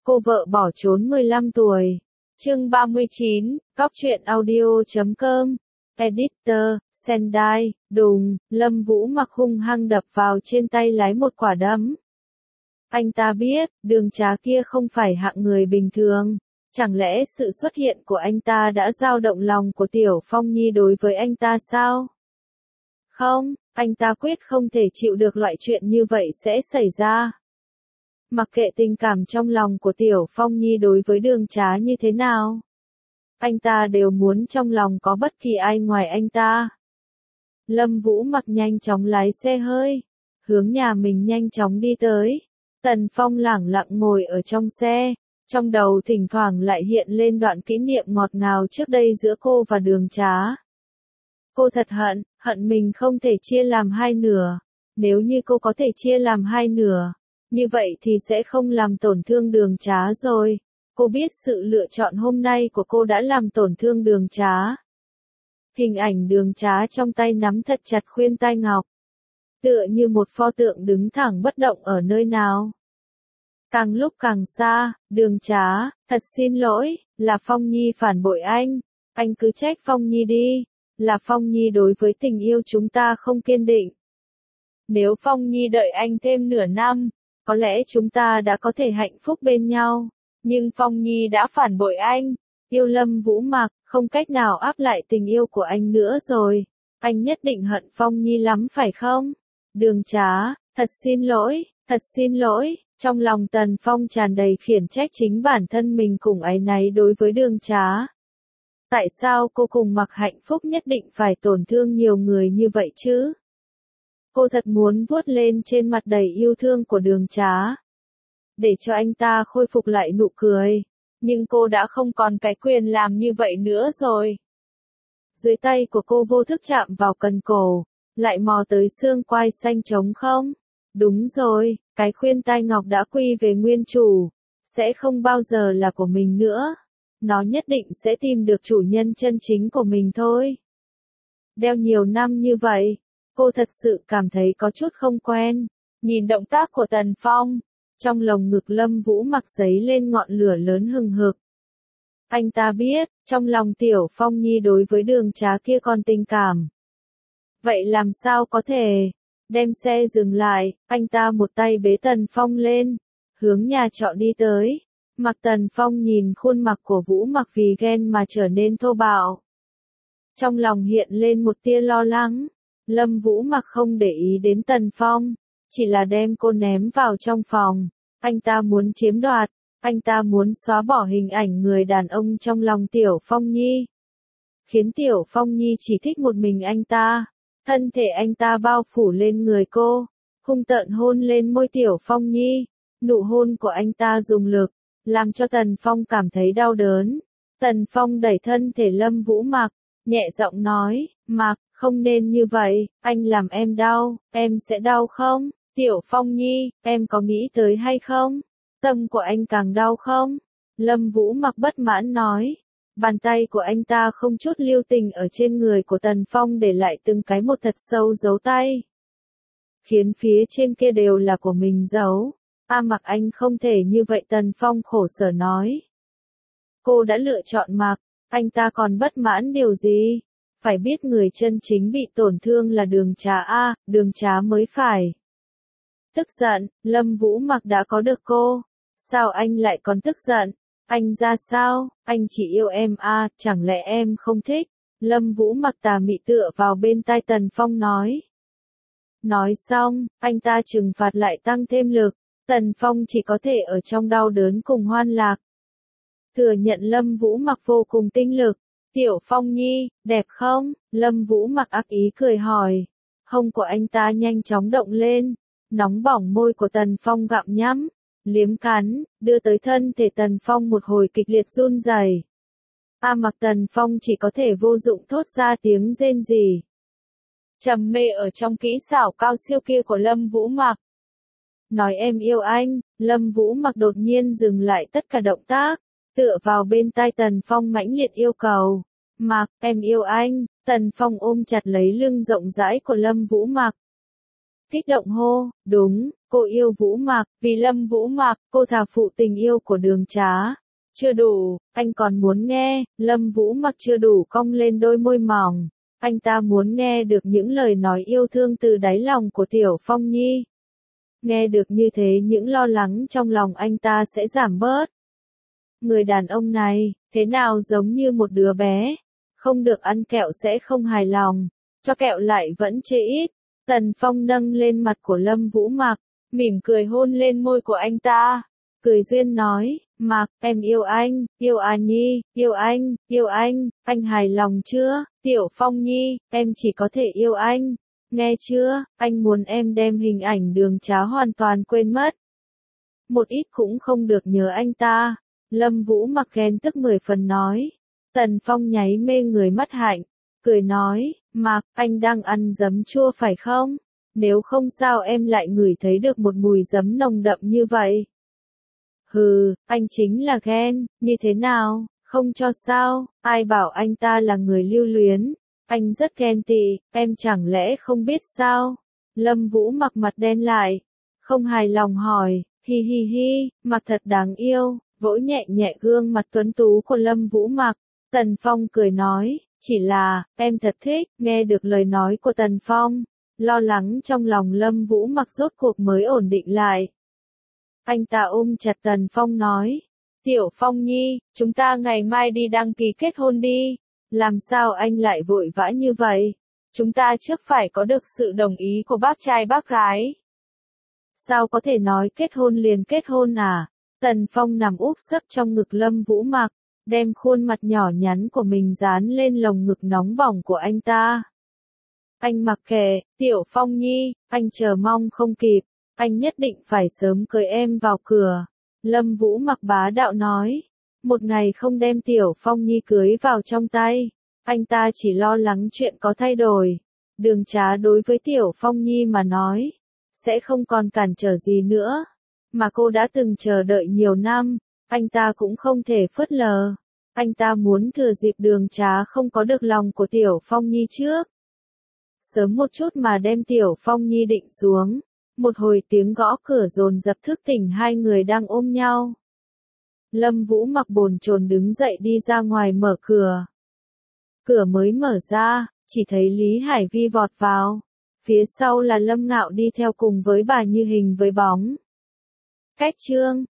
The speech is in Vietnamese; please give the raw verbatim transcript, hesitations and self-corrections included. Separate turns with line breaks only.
Cô vợ bỏ trốn mười lăm tuổi. Chương ba mươi chín, cóc truyện audio chấm com. Editor, Sendai, đùng, Lâm Vũ Mặc hung hăng đập vào trên tay lái một quả đấm. Anh ta biết, Đường Trá kia không phải hạng người bình thường. Chẳng lẽ sự xuất hiện của anh ta đã dao động lòng của Tiểu Phong Nhi đối với anh ta sao? Không, anh ta quyết không thể chịu được loại chuyện như vậy sẽ xảy ra. Mặc kệ tình cảm trong lòng của Tiểu Phong Nhi đối với Đường Trá như thế nào, anh ta đều muốn trong lòng có bất kỳ ai ngoài anh ta. Lâm Vũ Mặc nhanh chóng lái xe hơi, hướng nhà mình nhanh chóng đi tới. Tần Phong lẳng lặng ngồi ở trong xe, trong đầu thỉnh thoảng lại hiện lên đoạn kỷ niệm ngọt ngào trước đây giữa cô và Đường Trá. Cô thật hận, hận mình không thể chia làm hai nửa. Nếu như cô có thể chia làm hai nửa, như vậy thì sẽ không làm tổn thương Đường Trá rồi. Cô biết sự lựa chọn hôm nay của cô đã làm tổn thương Đường Trá. Hình ảnh Đường Trá trong tay nắm thật chặt khuyên tai ngọc, tựa như một pho tượng đứng thẳng bất động ở nơi nào. Càng lúc càng xa, Đường Trá, thật xin lỗi, là Phong Nhi phản bội anh, anh cứ trách Phong Nhi đi, là Phong Nhi đối với tình yêu chúng ta không kiên định. Nếu Phong Nhi đợi anh thêm nửa năm, có lẽ chúng ta đã có thể hạnh phúc bên nhau, nhưng Phong Nhi đã phản bội anh, yêu Lâm Vũ Mặc, không cách nào áp lại tình yêu của anh nữa rồi, anh nhất định hận Phong Nhi lắm phải không? Đường Trá, thật xin lỗi, thật xin lỗi. Trong lòng Tần Phong tràn đầy khiển trách chính bản thân mình cùng áy náy đối với Đường Trá. Tại sao cô cùng Mặc hạnh phúc nhất định phải tổn thương nhiều người như vậy chứ? Cô thật muốn vuốt lên trên mặt đầy yêu thương của Đường Trá, để cho anh ta khôi phục lại nụ cười. Nhưng cô đã không còn cái quyền làm như vậy nữa rồi. Dưới tay của cô vô thức chạm vào cần cổ, lại mò tới xương quai xanh trống không? Đúng rồi, cái khuyên tai ngọc đã quy về nguyên chủ, sẽ không bao giờ là của mình nữa. Nó nhất định sẽ tìm được chủ nhân chân chính của mình thôi. Đeo nhiều năm như vậy, cô thật sự cảm thấy có chút không quen. Nhìn động tác của Tần Phong, trong lồng ngực Lâm Vũ Mặc giấy lên ngọn lửa lớn hừng hực. Anh ta biết, trong lòng Tiểu Phong Nhi đối với Đường Trá kia còn tình cảm. Vậy làm sao có thể? Đem xe dừng lại, anh ta một tay bế Tần Phong lên, hướng nhà trọ đi tới. Mặc Tần Phong nhìn khuôn mặt của Vũ Mặc vì ghen mà trở nên thô bạo. Trong lòng hiện lên một tia lo lắng. Lâm Vũ Mặc không để ý đến Tần Phong, chỉ là đem cô ném vào trong phòng. Anh ta muốn chiếm đoạt, anh ta muốn xóa bỏ hình ảnh người đàn ông trong lòng Tiểu Phong Nhi. Khiến Tiểu Phong Nhi chỉ thích một mình anh ta. Thân thể anh ta bao phủ lên người cô, hung tợn hôn lên môi Tiểu Phong Nhi. Nụ hôn của anh ta dùng lực, làm cho Tần Phong cảm thấy đau đớn. Tần Phong đẩy thân thể Lâm Vũ Mặc, nhẹ giọng nói, Mặc, không nên như vậy, anh làm em đau, em sẽ đau không? Tiểu Phong Nhi, em có nghĩ tới hay không? Tâm của anh càng đau không? Lâm Vũ Mặc bất mãn nói. Bàn tay của anh ta không chút lưu tình ở trên người của Tần Phong để lại từng cái một thật sâu dấu tay. Khiến phía trên kia đều là của mình giấu. A Mặc anh không thể như vậy, Tần Phong khổ sở nói. Cô đã lựa chọn Mặc, anh ta còn bất mãn điều gì? Phải biết người chân chính bị tổn thương là Đường Trá A, Đường Trá mới phải. Tức giận, Lâm Vũ Mặc đã có được cô. Sao anh lại còn tức giận? Anh ra sao? Anh chỉ yêu em à, chẳng lẽ em không thích? Lâm Vũ Mặc tà mị tựa vào bên tai Tần Phong nói. Nói xong, anh ta trừng phạt lại tăng thêm lực. Tần Phong chỉ có thể ở trong đau đớn cùng hoan lạc. Thừa nhận Lâm Vũ Mặc vô cùng tinh lực. Tiểu Phong Nhi, đẹp không? Lâm Vũ Mặc ác ý cười hỏi. Hông của anh ta nhanh chóng động lên. Nóng bỏng môi của Tần Phong gặm nhắm, liếm cắn, đưa tới thân thể Tần Phong một hồi kịch liệt run rẩy. A Mặc Tần Phong chỉ có thể vô dụng thốt ra tiếng rên rỉ. Trầm mê ở trong kỹ xảo cao siêu kia của Lâm Vũ Mặc. Nói em yêu anh, Lâm Vũ Mặc đột nhiên dừng lại tất cả động tác, tựa vào bên tai Tần Phong mãnh liệt yêu cầu. Mặc, em yêu anh. Tần Phong ôm chặt lấy lưng rộng rãi của Lâm Vũ Mặc. Kích động hô, đúng, cô yêu Vũ Mạc, vì Lâm Vũ Mạc, cô thà phụ tình yêu của Đường Trá. Chưa đủ, anh còn muốn nghe, Lâm Vũ Mạc chưa đủ cong lên đôi môi mỏng. Anh ta muốn nghe được những lời nói yêu thương từ đáy lòng của Tiểu Phong Nhi. Nghe được như thế những lo lắng trong lòng anh ta sẽ giảm bớt. Người đàn ông này, thế nào giống như một đứa bé. Không được ăn kẹo sẽ không hài lòng, cho kẹo lại vẫn chê ít. Tần Phong nâng lên mặt của Lâm Vũ Mạc, mỉm cười hôn lên môi của anh ta. Cười duyên nói, Mạc, em yêu anh, yêu à Nhi, yêu anh, yêu anh, anh hài lòng chưa? Tiểu Phong Nhi, em chỉ có thể yêu anh. Nghe chưa, anh muốn em đem hình ảnh Đường Trá hoàn toàn quên mất. Một ít cũng không được nhớ anh ta. Lâm Vũ Mạc ghen tức mười phần nói. Tần Phong nháy mê người mắt hạnh, cười nói, Mạc, anh đang ăn giấm chua phải không? Nếu không sao em lại ngửi thấy được một mùi giấm nồng đậm như vậy. Hừ, anh chính là ghen, như thế nào, không cho sao, ai bảo anh ta là người lưu luyến, anh rất ghen tị, em chẳng lẽ không biết sao? Lâm Vũ Mạc mặt đen lại, không hài lòng hỏi, hi hi hi, Mạc thật đáng yêu, vỗ nhẹ nhẹ gương mặt tuấn tú của Lâm Vũ Mạc. Tần Phong cười nói, chỉ là, em thật thích, nghe được lời nói của Tần Phong, lo lắng trong lòng Lâm Vũ Mạc rốt cuộc mới ổn định lại. Anh ta ôm chặt Tần Phong nói, Tiểu Phong Nhi, chúng ta ngày mai đi đăng ký kết hôn đi, làm sao anh lại vội vã như vậy? Chúng ta trước phải có được sự đồng ý của bác trai bác gái. Sao có thể nói kết hôn liền kết hôn à? Tần Phong nằm úp sấp trong ngực Lâm Vũ Mạc, đem khuôn mặt nhỏ nhắn của mình dán lên lồng ngực nóng bỏng của anh ta. Anh mặc kệ, Tiểu Phong Nhi, anh chờ mong không kịp, anh nhất định phải sớm cưới em vào cửa. Lâm Vũ Mạc bá đạo nói, một ngày không đem Tiểu Phong Nhi cưới vào trong tay, anh ta chỉ lo lắng chuyện có thay đổi. Đường Trá đối với Tiểu Phong Nhi mà nói, sẽ không còn cản trở gì nữa, mà cô đã từng chờ đợi nhiều năm, anh ta cũng không thể phớt lờ. Anh ta muốn thừa dịp Đường Trá không có được lòng của Tiểu Phong Nhi trước. Sớm một chút mà đem Tiểu Phong Nhi định xuống. Một hồi tiếng gõ cửa dồn dập thức tỉnh hai người đang ôm nhau. Lâm Vũ Mạc bồn chồn đứng dậy đi ra ngoài mở cửa. Cửa mới mở ra, chỉ thấy Lý Hải Vi vọt vào. Phía sau là Lâm Ngạo đi theo cùng với bà như hình với bóng. Cách chương